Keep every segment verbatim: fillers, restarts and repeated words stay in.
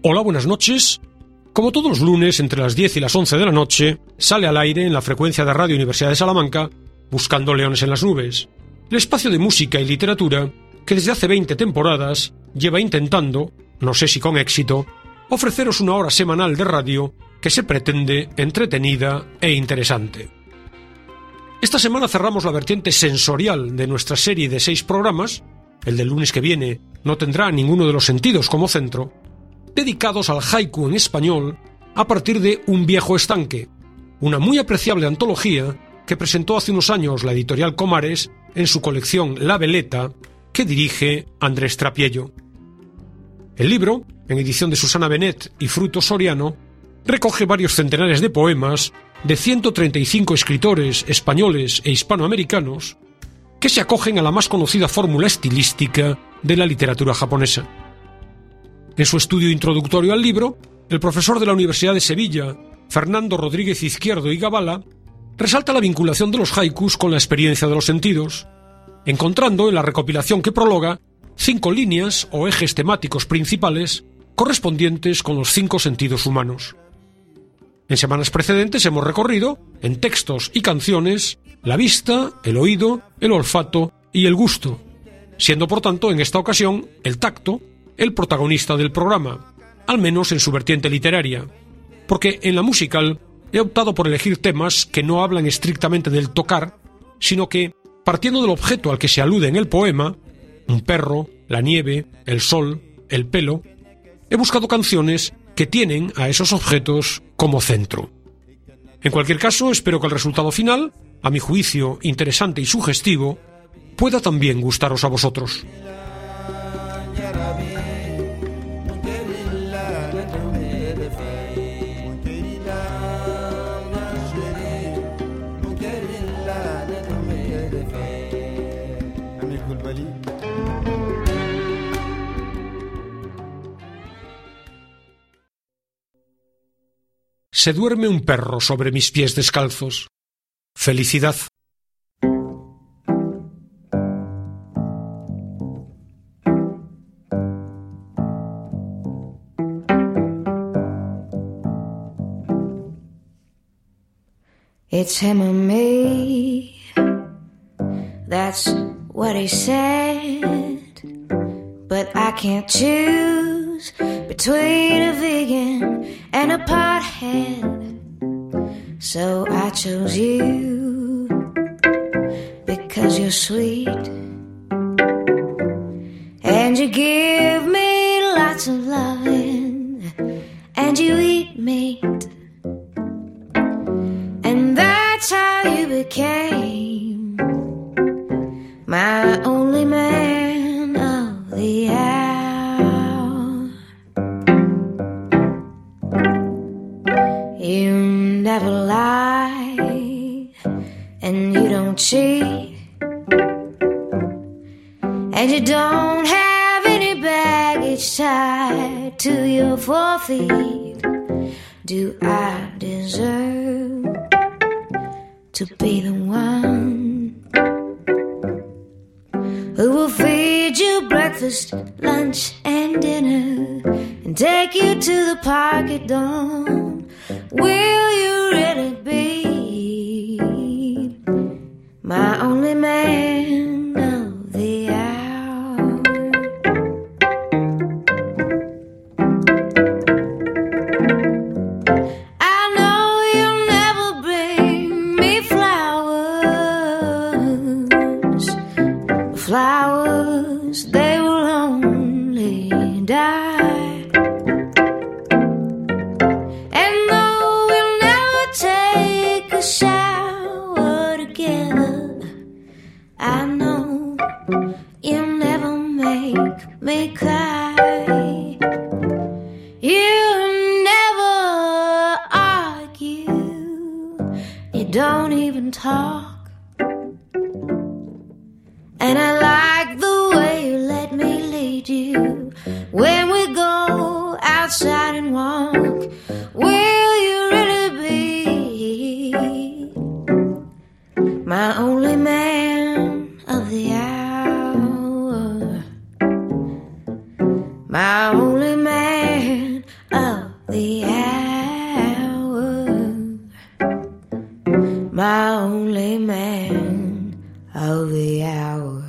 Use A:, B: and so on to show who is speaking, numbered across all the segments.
A: Hola, buenas noches. Como todos los lunes, entre las diez y las once de la noche, sale al aire en la frecuencia de Radio Universidad de Salamanca, Buscando Leones en las Nubes, el espacio de música y literatura que desde hace veinte temporadas lleva intentando, no sé si con éxito, ofreceros una hora semanal de radio que se pretende entretenida e interesante. Esta semana cerramos la vertiente sensorial de nuestra serie de seis programas, el del lunes que viene no tendrá ninguno de los sentidos como centro, dedicados al haiku en español a partir de Un viejo estanque, una muy apreciable antología que presentó hace unos años la editorial Comares en su colección La Veleta, que dirige Andrés Trapiello. El libro, en edición de Susana Benet y Fruto Soriano, recoge varios centenares de poemas de ciento treinta y cinco escritores españoles e hispanoamericanos que se acogen a la más conocida fórmula estilística de la literatura japonesa. En su estudio introductorio al libro, el profesor de la Universidad de Sevilla, Fernando Rodríguez Izquierdo y Gabala, resalta la vinculación de los haikus con la experiencia de los sentidos, encontrando en la recopilación que prologa cinco líneas o ejes temáticos principales correspondientes con los cinco sentidos humanos. En semanas precedentes hemos recorrido, en textos y canciones, la vista, el oído, el olfato y el gusto, siendo por tanto en esta ocasión el tacto el protagonista del programa, al menos en su vertiente literaria, porque en la musical he optado por elegir temas que no hablan estrictamente del tocar, sino que, partiendo del objeto al que se alude en el poema, un perro, la nieve, el sol, el pelo, he buscado canciones que tienen a esos objetos como centro. En cualquier caso, espero que el resultado final, a mi juicio interesante y sugestivo, pueda también gustaros a vosotros. Se duerme un perro sobre mis pies descalzos. Felicidad.
B: It's him or me, that's what he said, but I can't choose between a vegan and a pothead, so I chose you because you're sweet and you give me lots of loving and you eat meat, and that's how you became my only man of the hour. You never lie and you don't cheat and you don't have any baggage tied to your forefeet. Do I deserve to be the one who will feed you breakfast, lunch and dinner and take you to the park at dawn? Will you really be my only man of the hour? I know you'll never bring me flowers. Flowers, they will only die. Shower together, I know you'll never make me cry. You never argue, you don't even talk, and I like the way you let me lead you when we go outside and walk. Will you really be my only man of the hour? My only man man of the hour, my only man of the hour.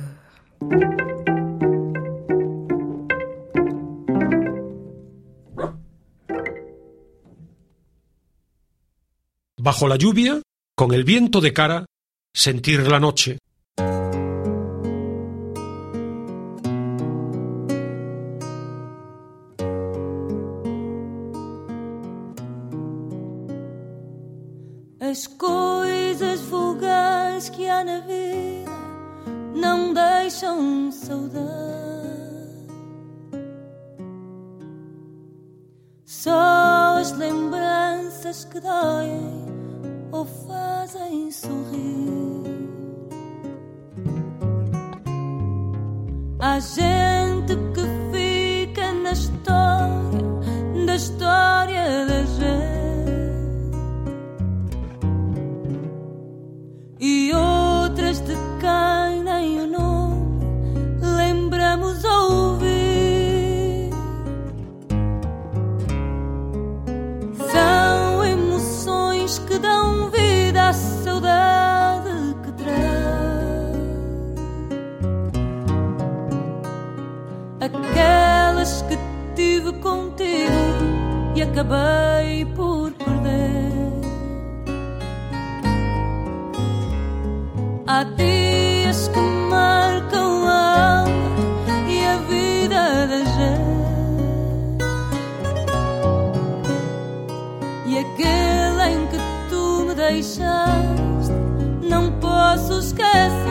A: Bajo la lluvia, con el viento de cara, sentir la noche.
C: As coisas vulgares que há na vida não deixam saudade. Só as lembranças que doem ou fazem sorrir. Há gente que fica na história, da história da gente. E outras de quem nem o nome lembramos ouvir. São emoções que dão vida à saudade que traz. Aquelas que tive contigo e acabei por perder. Há dias que marcam a alma e a vida da gente, e aquele em que tu me deixaste não posso esquecer.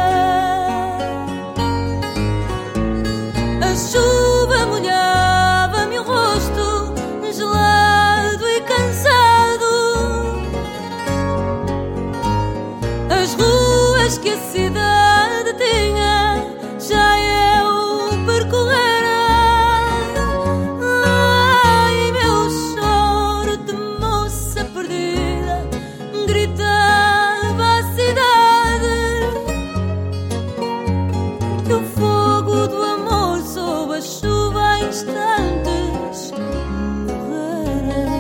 C: A chuva molhava-me o rosto, gelado e cansado. As ruas que a cidade tinha já eu percorrera. Ai, meu choro de moça perdida gritava a cidade. Que o fogo do amor sob a chuva a instantes morrera.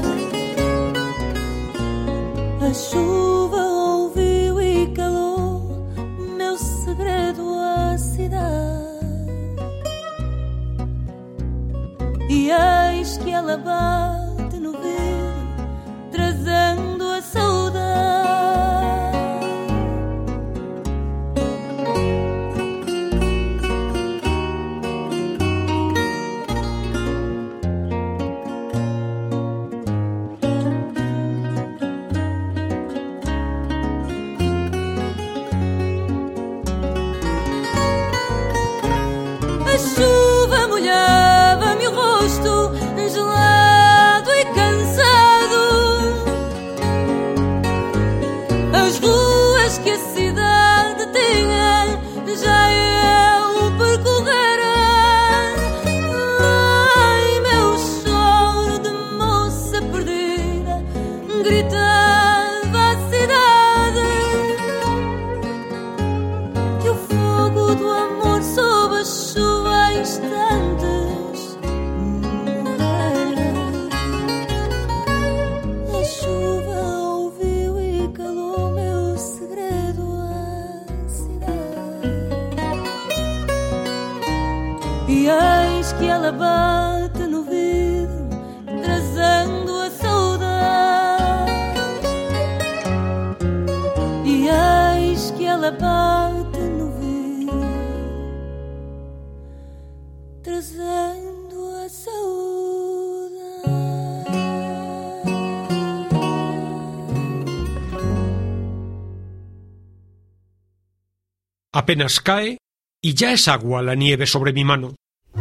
C: A chuva ouviu e calou meu segredo à cidade. E eis que ela bate no vidro, trazendo a saudade. A chuva molhava-me o rosto, gelado e cansado. As ruas que a cidade tinha já eu percorrera. Ai, meu choro de moça perdida gritava a cidade. Que o fogo do amor sob a chuva a instantes morrera. A chuva ouviu e calou meu segredo à cidade. E eis que ela bate no vidro, trazendo a saudade. E eis que ela bate no vidro, trazendo a saudade.
A: Apenas cae y ya es agua la nieve sobre mi mano.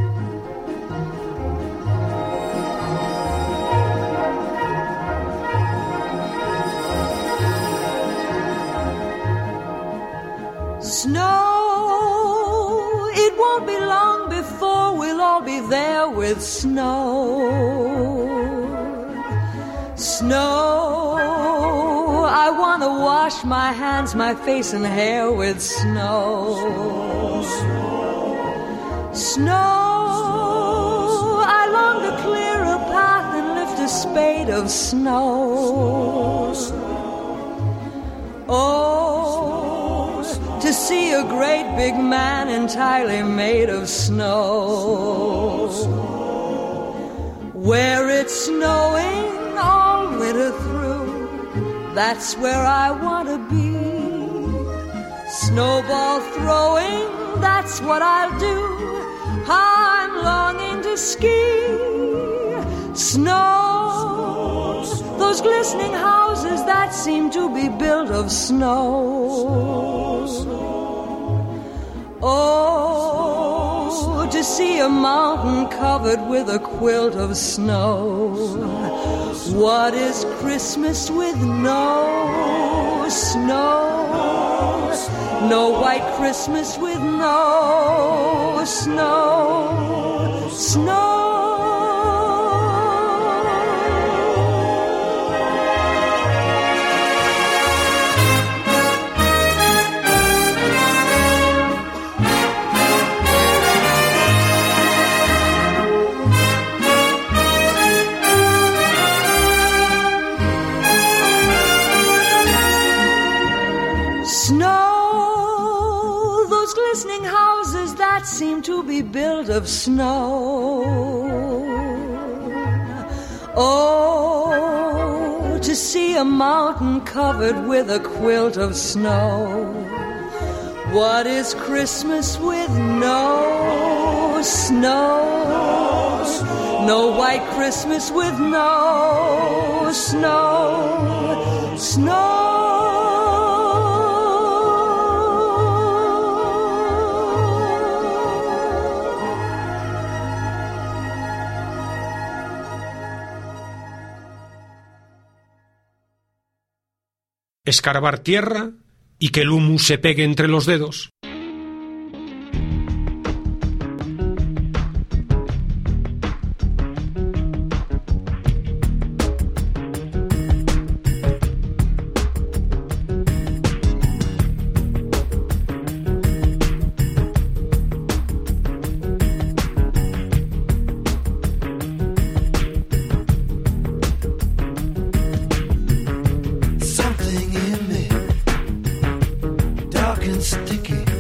C: Snow, it won't be long before we'll all be there with snow. Snow, I want to wash my hands, my face and hair with snow. Snow, I long to clear a path
D: spade of snow. Oh, to see a great big man entirely made of snow. Where it's snowing all winter through, that's where I want to be. Snowball throwing, that's what I'll do. I'm longing to ski. Snow, those glistening houses that seem to be built of snow. Oh, to see a mountain covered with a quilt of snow. What is Christmas with no snow? No white Christmas with no snow. Snow. Seem to be built of snow. Oh, to see a mountain covered with a quilt of snow. What is Christmas with no snow? No white Christmas with no snow. Snow.
A: Escarbar tierra y que el humus se pegue entre los dedos.
E: Sticky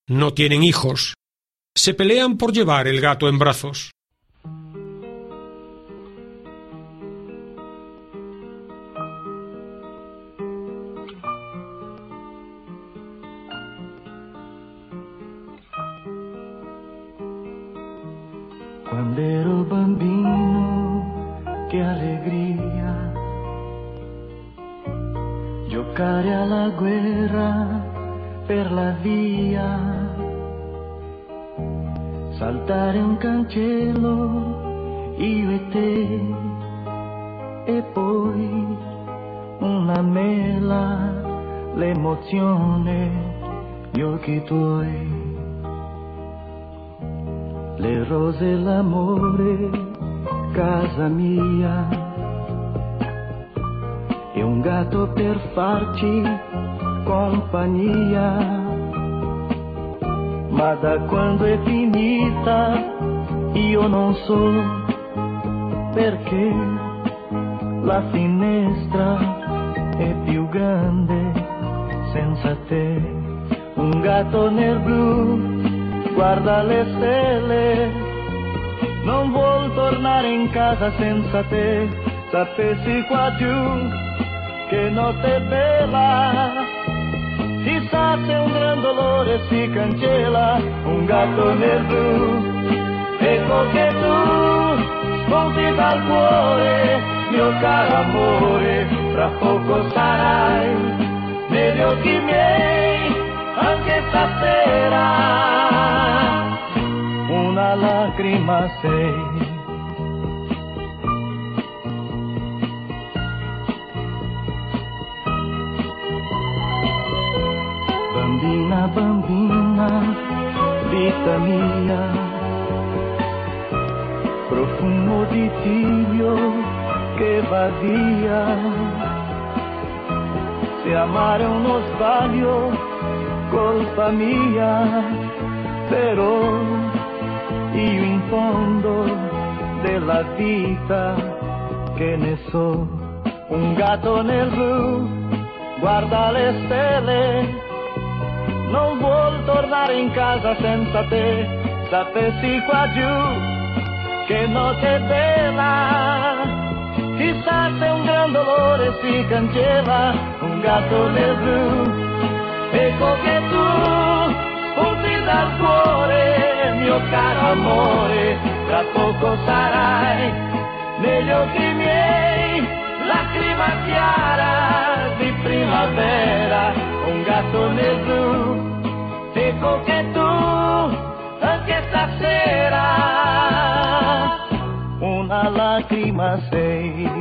A: No tienen hijos. Se pelean por llevar el gato en brazos.
E: Quando ero bambino, che allegria giocare alla guerra per la via, saltare un cancello, io e te, e poi una mela, l'emozione, gli occhi tuoi. Le rose e l'amore, casa mia, e un gatto per farci compagnia. Ma da quando è finita io non so perché la finestra è più grande senza te. Un gatto nel blu guarda le stelle, non vuol tornare in casa senza te. Sapessi qua giù che notte bella, chissà se un gran dolore si cancella. Un gatto nel blu, ecco che tu spunti dal cuore, mio caro amore, fra poco sarai negli occhi miei, anche stasera. Una lacrima sei. Bambina, bambina, vita mia, profumo di tibio che va via. Se amare è uno sbaglio, colpa mia, però io in fondo della vita che ne so. Un gatto nel blu guarda le stelle, non vuol tornare in casa senza te. Sapessi qua giù che notte bella, chissà se un gran dolore si cancella. Un gatto nel blu, ecco che tu spunti dal cuore, mio caro amore, tra poco sarai negli occhi miei, lacrima chiara di primavera. Un gatto nel blu, ecco che tu anche stasera una lacrima sei.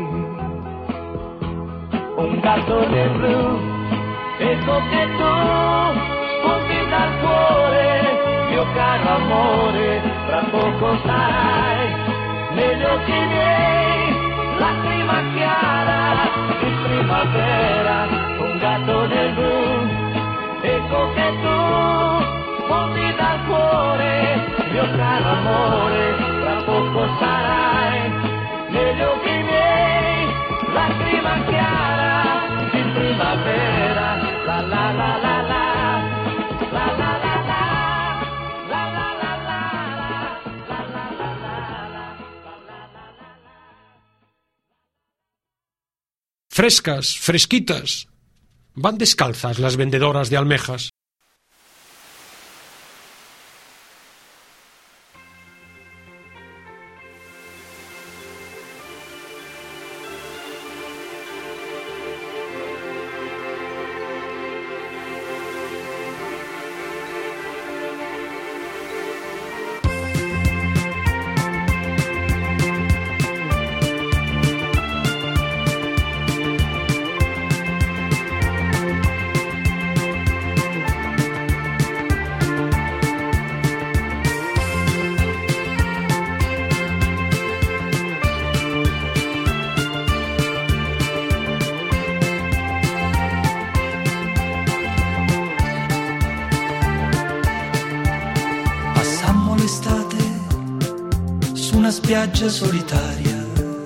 E: Un gatto nel blu, ecco che tu spunti dal cuore, mio caro amore, tra poco sarai negli occhi miei, lacrima chiara di primavera. Un gatto nel blu, ecco che tu spunti dal cuore, mio caro amore, tra poco sarai negli occhi miei, lacrima chiara di primavera. La la la la la, la la la la, la la la la, la la la la.
A: Frescas, fresquitas. Van descalzas las vendedoras de almejas.
F: Spiaggia solitaria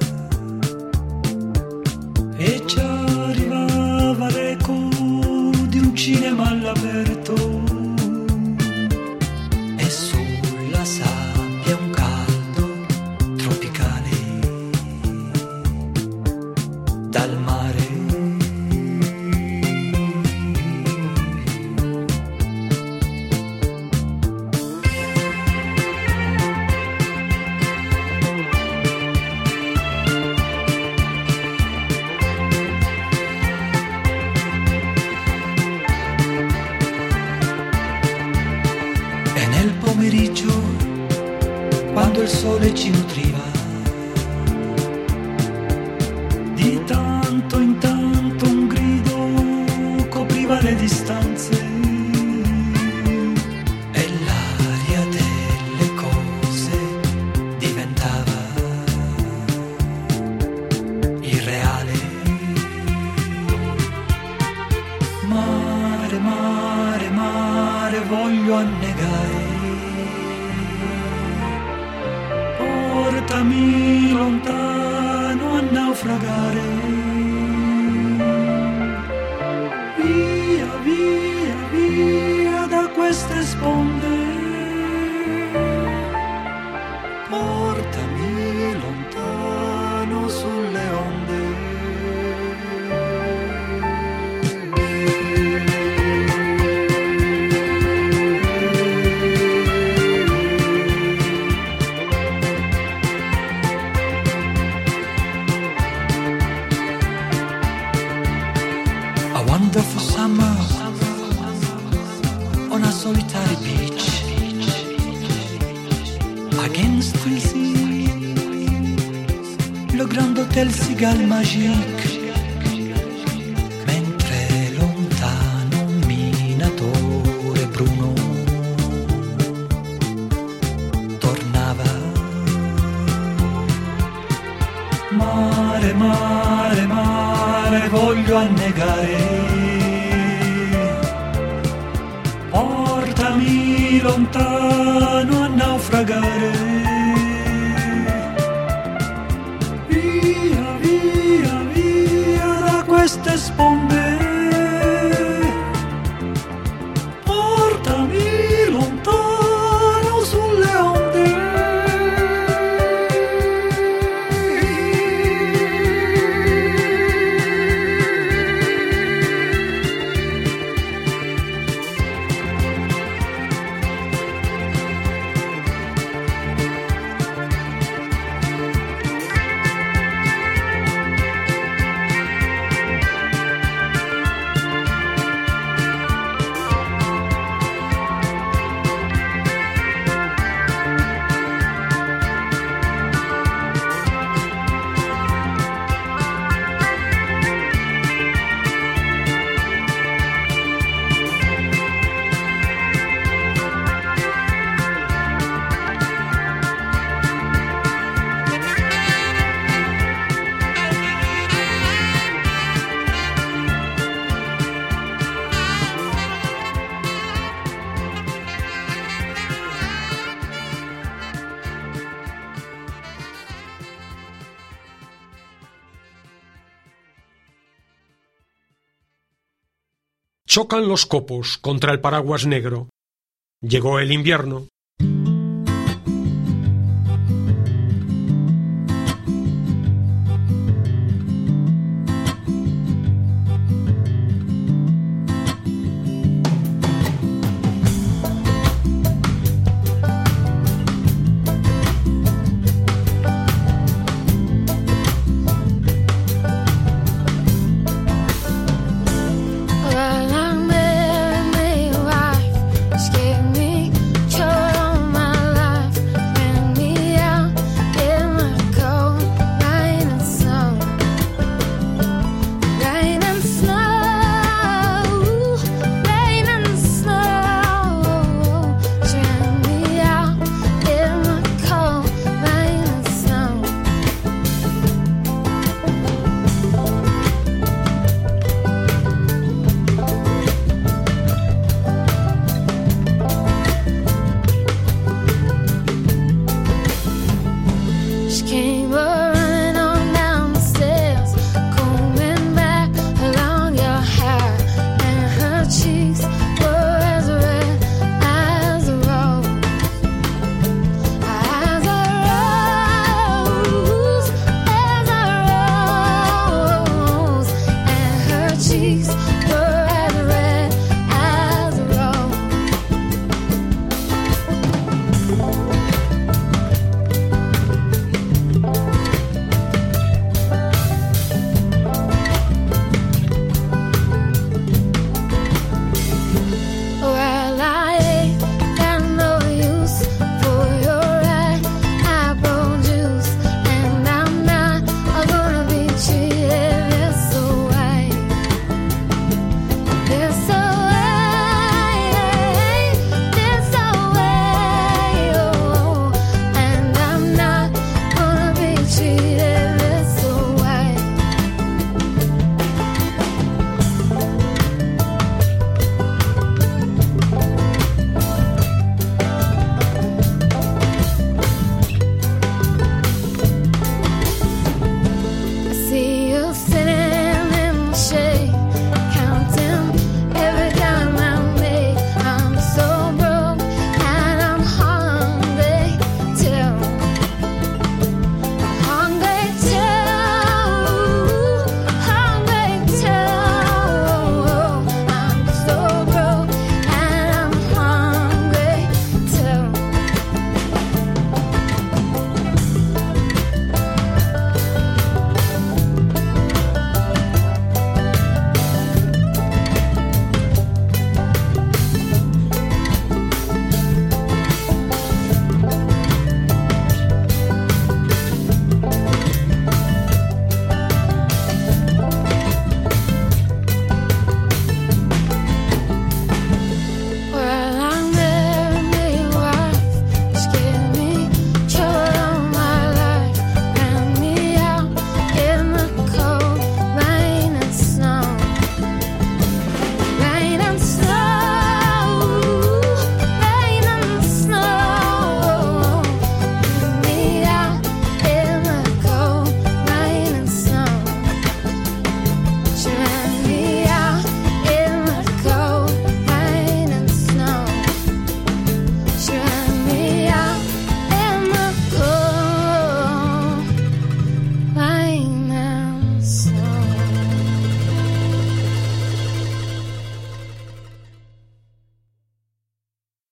F: e ci arrivava l'eco di un cinema all'aperto. quando il sole ci nutriva. Di tanto in tanto un grido copriva le distanze e l'aria delle cose diventava irreale. Mare, mare, mare, voglio annegare. Portami lontano a naufragare. Via, via, via da queste sponde. Portami lontano sulle onde. Wonderful summer on a solitary beach against the sea, le grand hôtel Cigale Magique, mentre lontano un minatore bruno tornava. Mare, mare, mare, voglio annegare. Portami lontano a naufragare. Via, via, via da queste sponde. Portami lontano sulle onde.
A: Chocan los copos contra el paraguas negro. Llegó el invierno.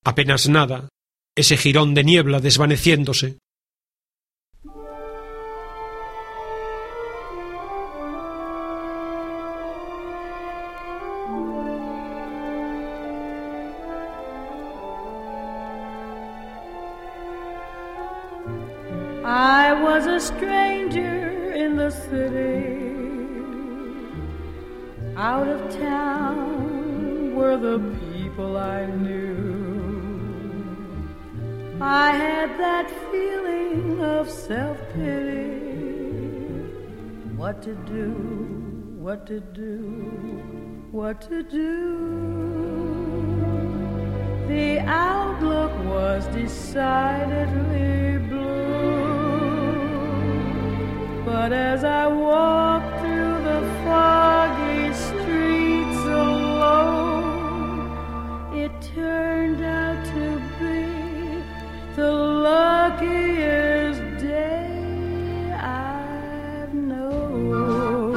A: Apenas nada, ese jirón de niebla desvaneciéndose.
C: I was a stranger in the city. Out of town were the people I knew. I had that feeling of self-pity. What to do, what to do, what to do. The outlook was decidedly blue. But as I walked through the foggy streets alone, it turned out to be the luckiest day I've known.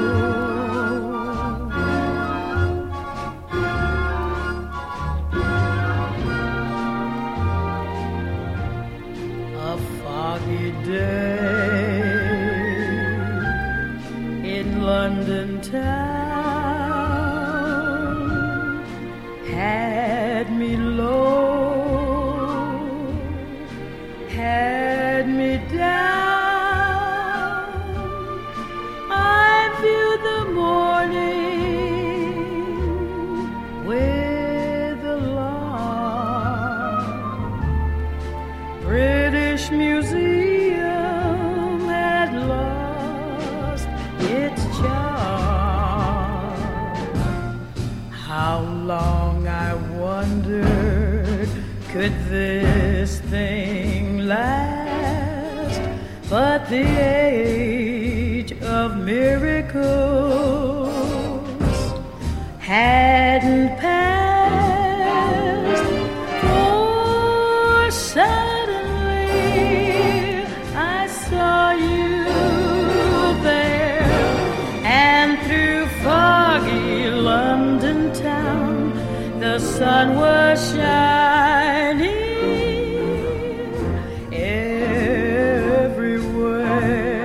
C: A foggy day in London town had me low, had me down. I viewed the morning with alarm. British Museum had lost its charm. How long, I wondered, could this thing last? But the age of miracles hadn't passed. For suddenly I saw you there, and through foggy London town the sun was shining everywhere.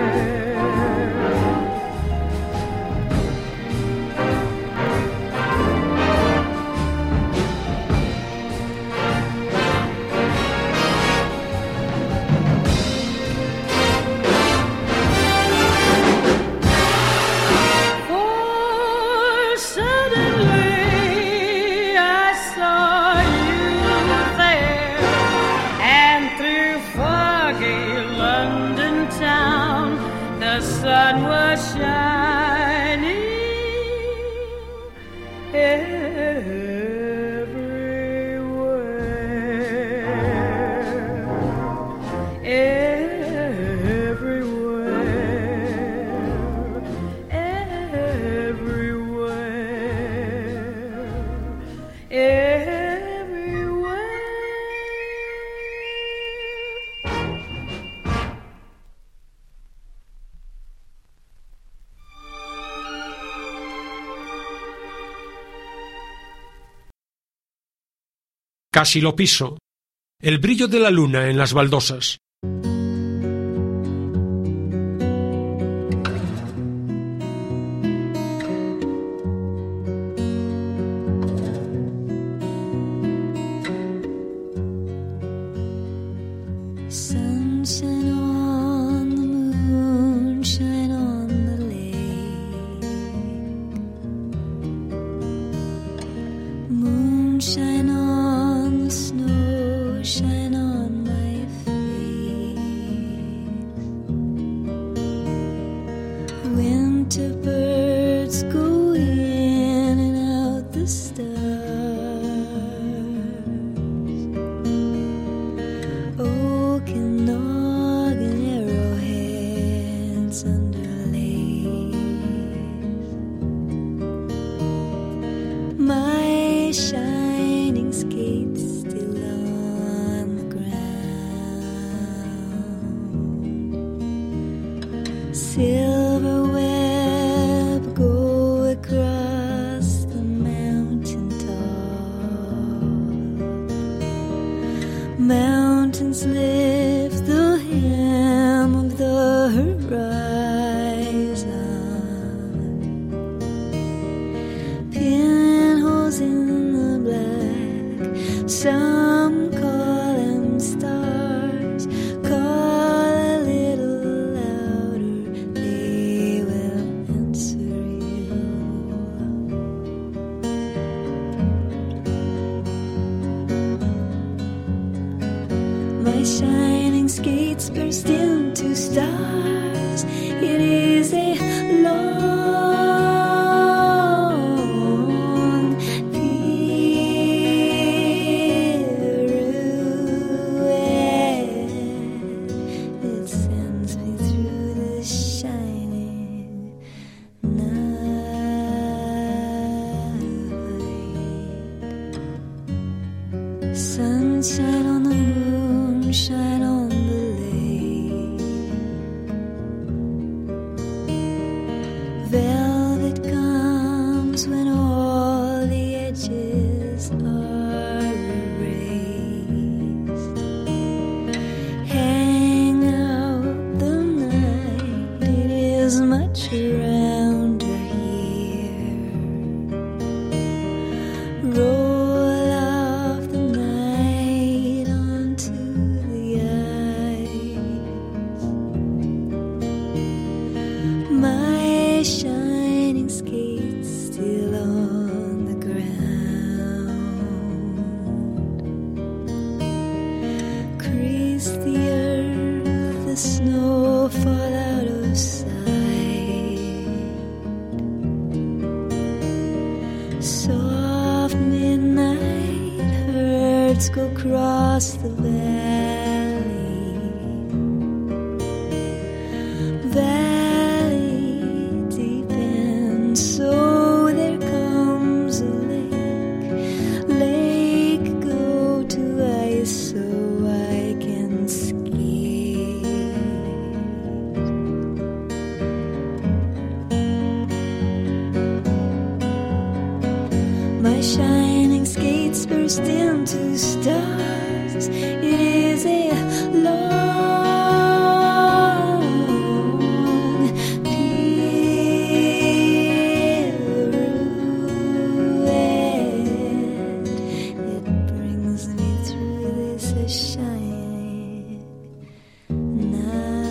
C: For suddenly I saw you there, and through foggy London town the sun was shining everywhere, everywhere, everywhere, everywhere.
A: Casi lo piso. El brillo de la luna en las baldosas.
B: Sunshine on the moon, shine on the lake. Moonshine on the snow, shine on my face. Winter birds go in and out the stars. Okanagan arrowheads underlay. My shining skates still on the ground. Silver web go across the mountain top. snow fall out of sight. Soft midnight herds go across the valley, valley deepens, so there comes a lake, lake go to ice so I can skate. My shining skates burst into stars. It is a long pirouette. It brings me through this shining night.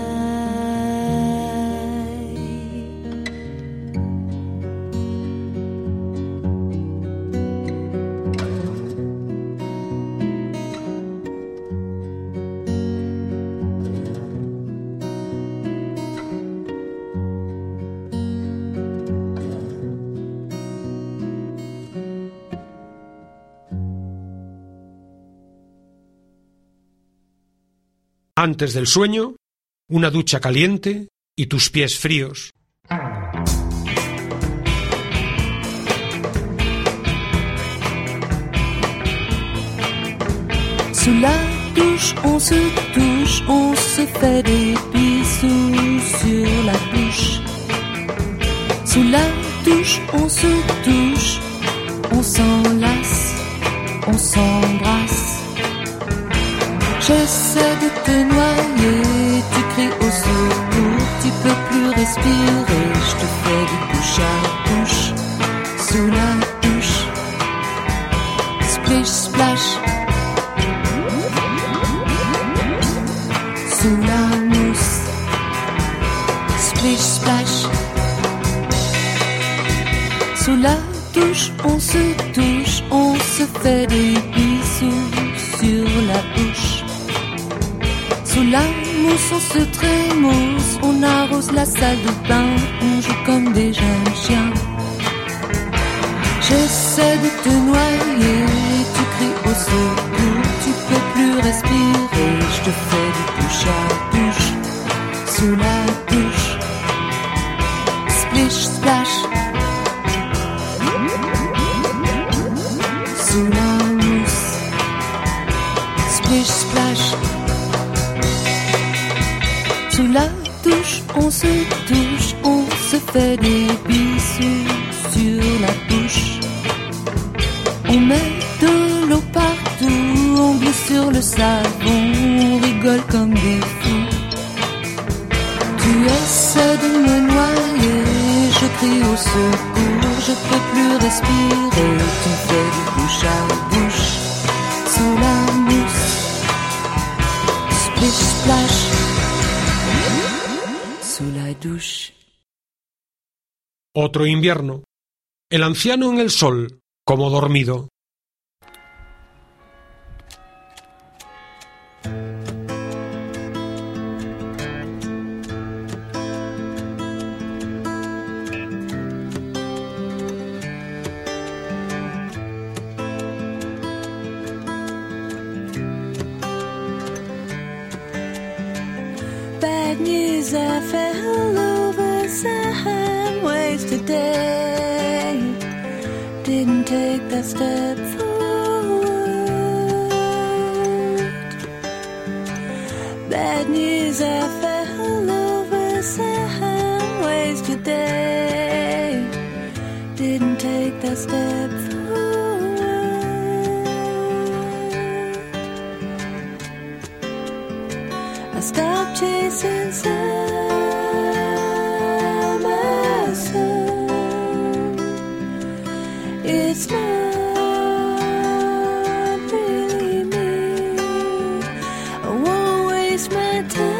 A: Antes del sueño, una ducha caliente y tus pies fríos.
C: Sous la douche, on se touche, on se fait des bisous sur la bouche. Sous la douche, on se touche, on s'enlace, on s'embrasse. J'essaie de te noyer, tu cries au secours, tu peux plus respirer, je te fais du bouche à bouche, sous la douche, splish splash, sous la mousse, splish splash, sous la douche, on se touche, on se fait des bisous sur la bouche. Sous la mousse, on se trémousse, on arrose la salle de bain, on joue comme des jeunes chiens. J'essaie de te noyer, tu cries au secours, tu peux plus respirer, je te fais du bouche à bouche, sous la douche, splish splash, sous la mousse, splish splash. Sous la douche, on se touche, on se fait des bisous sur la bouche. On met de l'eau partout, on glisse sur le savon, on rigole comme des fous. Tu essaies de me noyer, je crie au secours, je peux plus respirer, tu fais du bouche à bouche, sous la mousse, splish splash. Sous la douche.
A: Otro invierno. El anciano en el sol, como dormido.
B: Bad news, I fell over some wasted day. Didn't take that step forward. Bad news, I fell over some wasted day. Didn't take that step forward. I stopped chasing summer sun. It's not really me. I won't waste my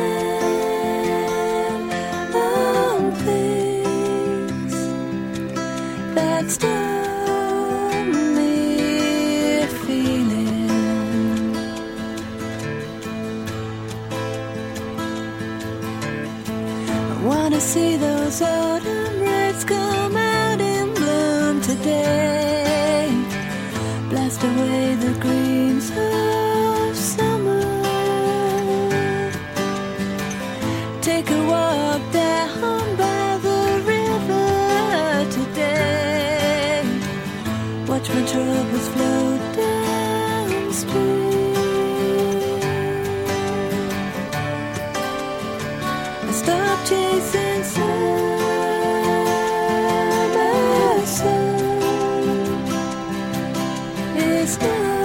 B: time on things that's done me feeling.
C: Wanna see those autumn reds come out in bloom today. Blast away the greens of summer. Take a walk down by the river today. Watch my troubles float downstream. I stop chasing summer sun. It's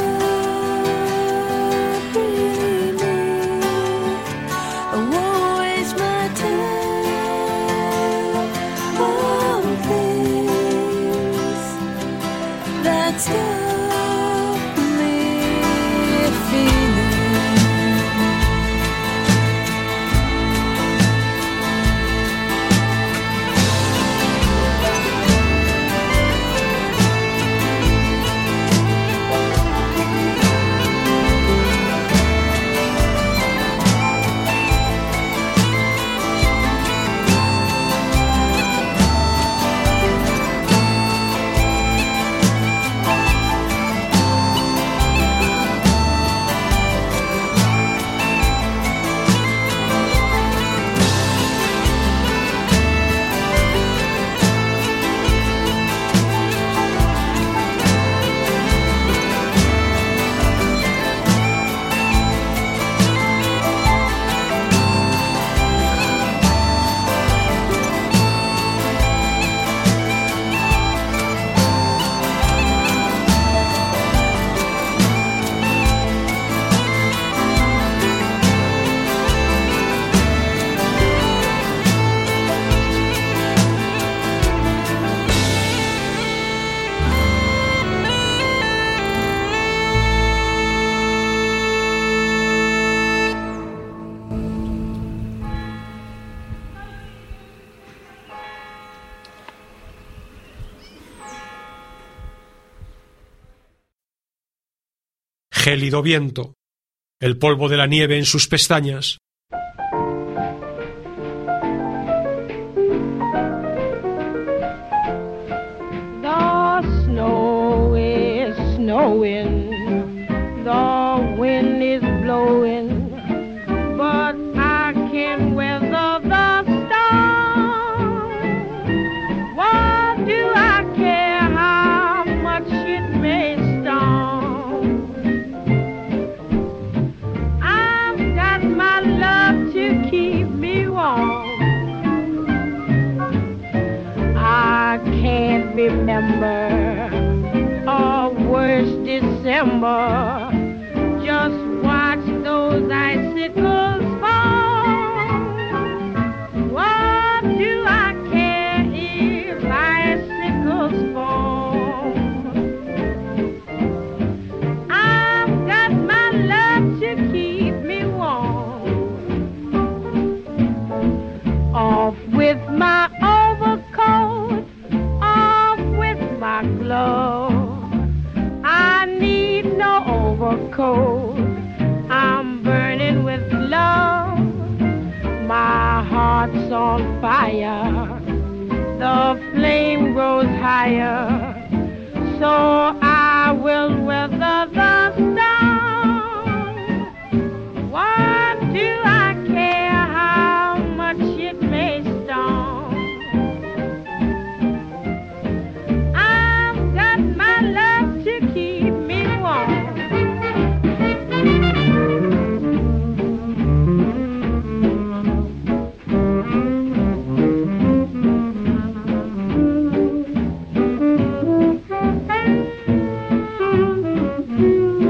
C: not really me. I won't waste my time on things that stop me feeling.
A: Gélido viento, el polvo de la nieve en sus pestañas.
G: The snow is snowing, the wind is blowing, but I can weather the storm. What do I care how much it may storm? Remember a worse December. Just watch those icicles fall. What do I care if icicles fall? I've got my love to keep me warm. Off with my overcoat, my glove. I need no overcoat. I'm burning with love. My heart's on fire. The flame grows higher. So I will weather the storm. What do I care how much it may storm? Mm-hmm.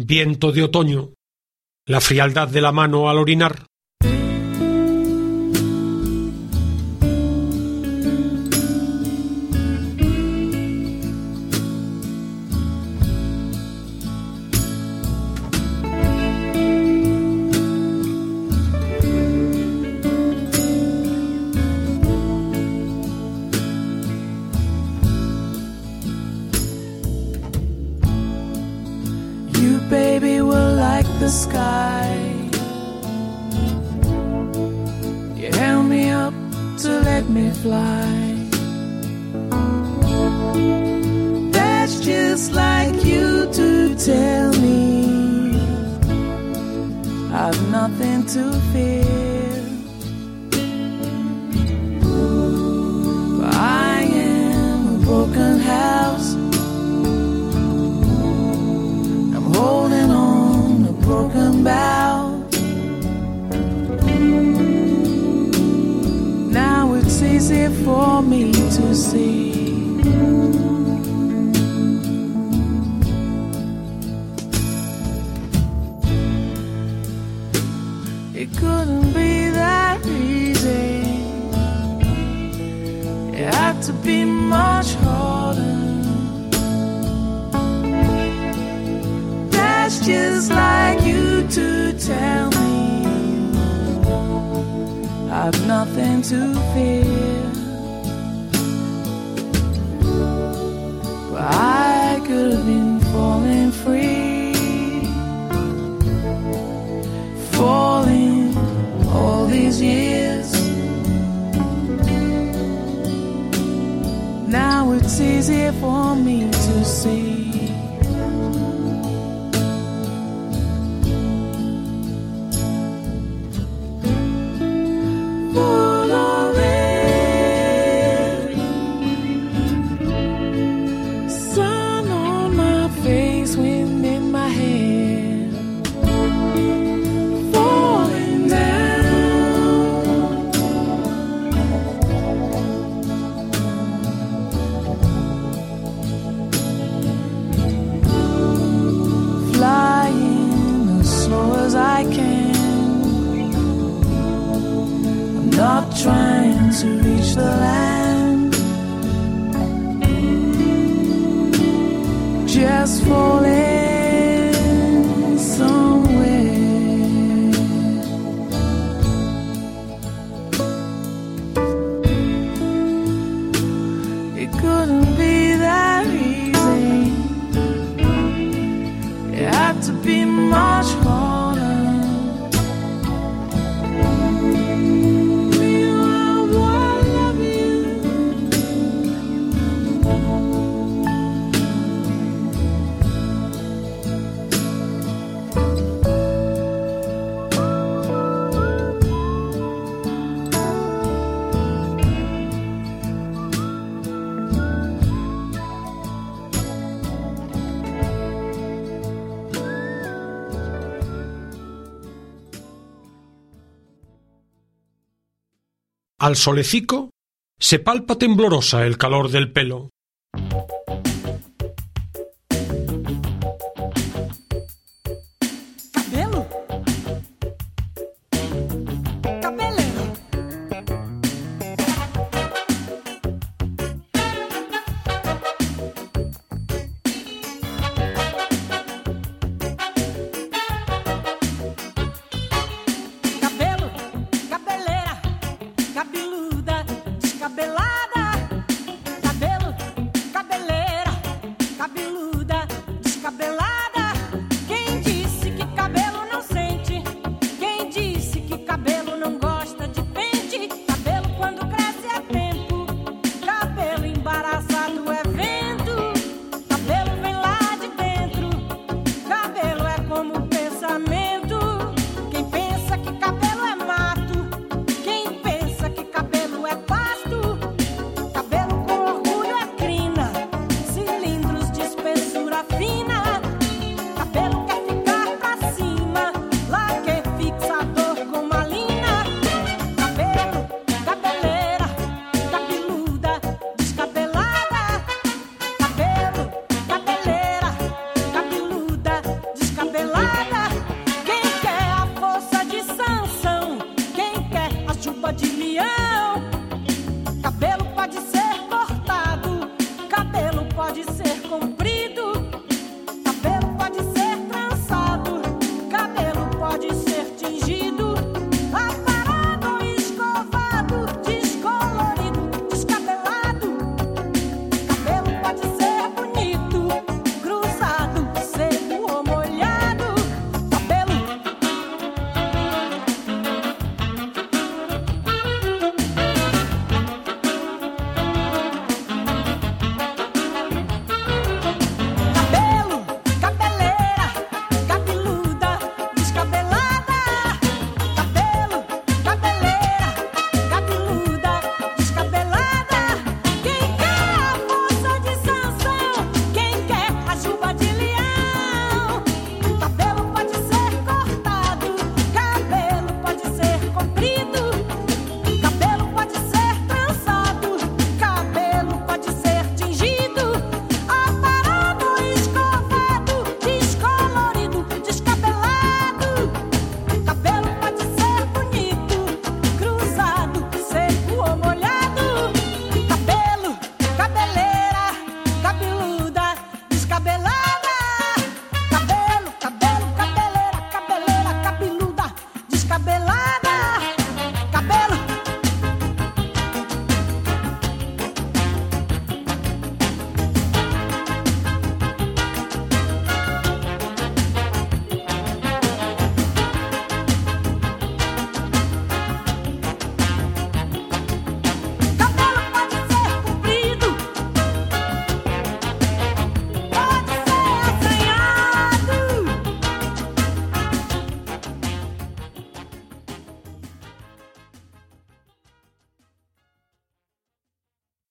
A: viento de otoño, la frialdad de la mano al orinar.
H: Baby, were like the sky. You held me up to let me fly. That's just like you to tell me I've nothing to fear. But I am a broken house, holding on a broken bough. Now it's easy for me to see it couldn't be that easy. It had to be much harder. Just like you to tell me I've nothing to fear. But I could have been falling free, falling all these years. Now it's easier for me to see trying to reach the land, just falling somewhere. It couldn't be that easy. It had to be much harder.
A: Al solecico se palpa temblorosa el calor del pelo.
I: Cabelo, cabeleira, cabelo, cabeleira, cabeluda, descabelada, cabelo, cabeleira, cabeluda, descabelada. Quem disse que cabelo não sente? Quem disse que cabelo não gosta de pente? Cabelo quando cresce é tempo, cabelo embaraçado é vento. Cabelo vem lá de dentro, cabelo é como pensamento. Quem pensa que cabelo é mato, quem pensa que cabelo é pasto,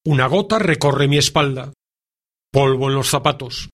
A: Una gota recorre mi espalda. Polvo en los zapatos.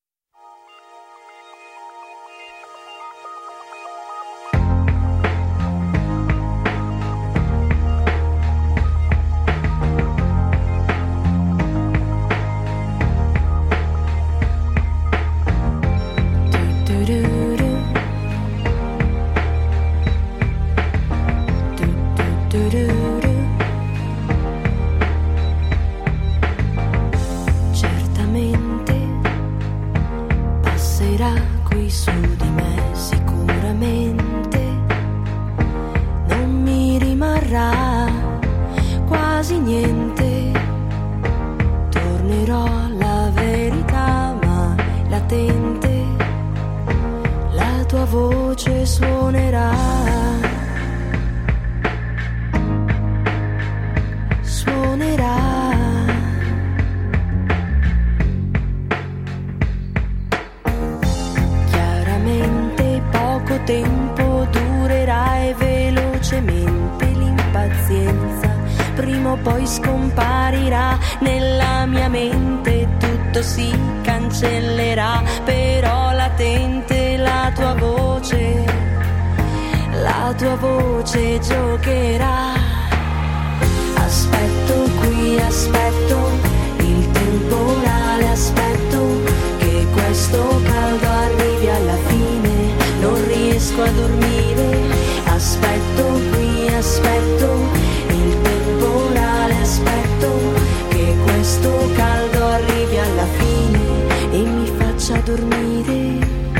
C: Tempo durerà e velocemente l'impazienza prima o poi scomparirà nella mia mente, tutto si cancellerà, però latente la tua voce, la tua voce giocherà. Aspetto qui, aspetto il temporale, aspetto che questo caldo arrivi alla fine. Non riesco a dormire, aspetto qui, aspetto il temporale, aspetto che questo caldo arrivi alla fine e mi faccia dormire.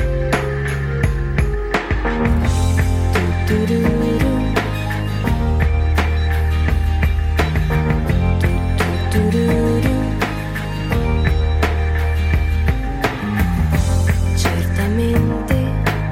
C: Tu-tu-ru-ru. Tu-tu-ru-ru. Certamente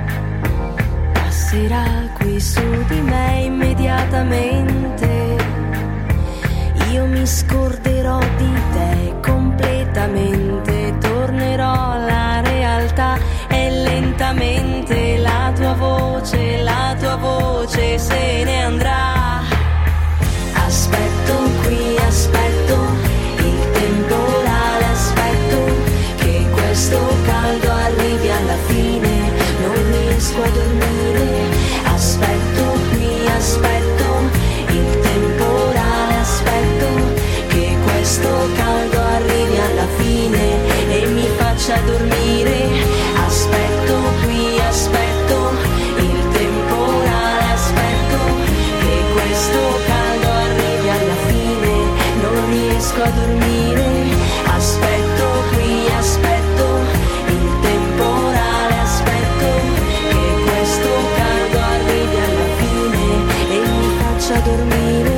C: passerà qui su di me immediatamente. Io mi scorderò di te completamente, tornerò alla realtà e lentamente la tua voce, la tua voce se ne andrà. Aspetto qui, aspetto il temporale, aspetto che questo caldo arrivi alla fine. Non riesco a dormire, aspetto qui, aspetto il temporale, aspetto che questo caldo arrivi alla fine e mi faccia dormire. Aspetto qui, aspetto il temporale, aspetto che questo caldo arrivi alla fine. Non riesco a dormire, aspetto qui, aspetto il temporale, aspetto che questo caldo arrivi alla fine e mi faccia dormire.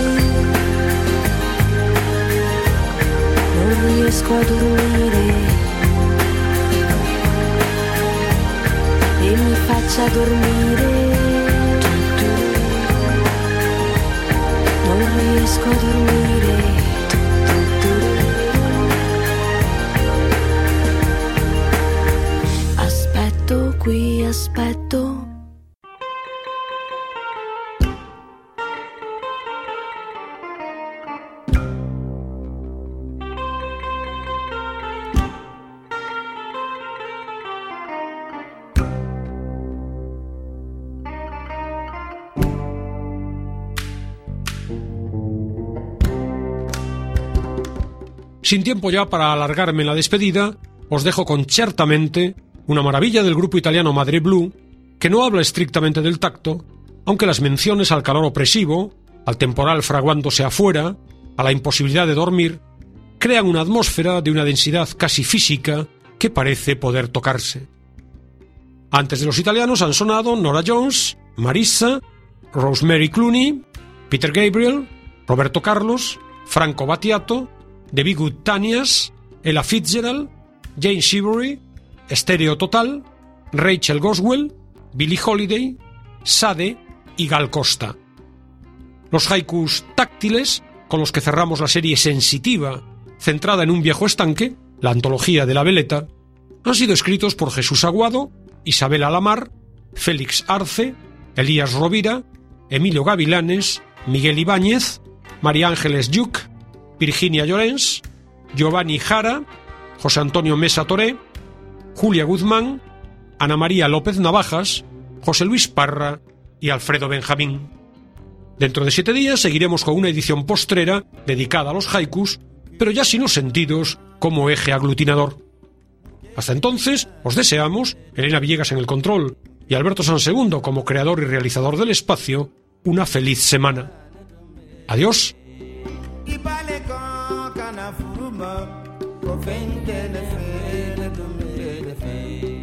C: Non riesco a dormire e mi faccia dormire. Non riesco a dormire. Aspetto qui, aspetto.
A: Sin tiempo ya para alargarme en la despedida, os dejo con Certamente, una maravilla del grupo italiano Madre Blue, que no habla estrictamente del tacto, aunque las menciones al calor opresivo, al temporal fraguándose afuera, a la imposibilidad de dormir, crean una atmósfera de una densidad casi física que parece poder tocarse. Antes de los italianos han sonado Nora Jones, Marissa, Rosemary Clooney, Peter Gabriel, Roberto Carlos, Franco Battiato, David Good Tanias, Ella Fitzgerald, Jane Shivery, Stereo Total, Rachel Goswell, Billie Holiday, Sade y Gal Costa. Los haikus táctiles, con los que cerramos la serie sensitiva, centrada en un viejo estanque, la antología de la veleta, han sido escritos por Jesús Aguado, Isabel Alamar, Félix Arce, Elías Rovira, Emilio Gavilanes, Miguel Ibáñez, María Ángeles Yuc, Virginia Llorens, Giovanni Jara, José Antonio Mesa Toré, Julia Guzmán, Ana María López Navajas, José Luis Parra y Alfredo Benjamín. Dentro de siete días seguiremos con una edición postrera dedicada a los haikus, pero ya sin los sentidos como eje aglutinador. Hasta entonces, os deseamos, Elena Villegas en el control y Alberto Sansegundo como creador y realizador del espacio, una feliz semana. Adiós.
J: Fente de fe, de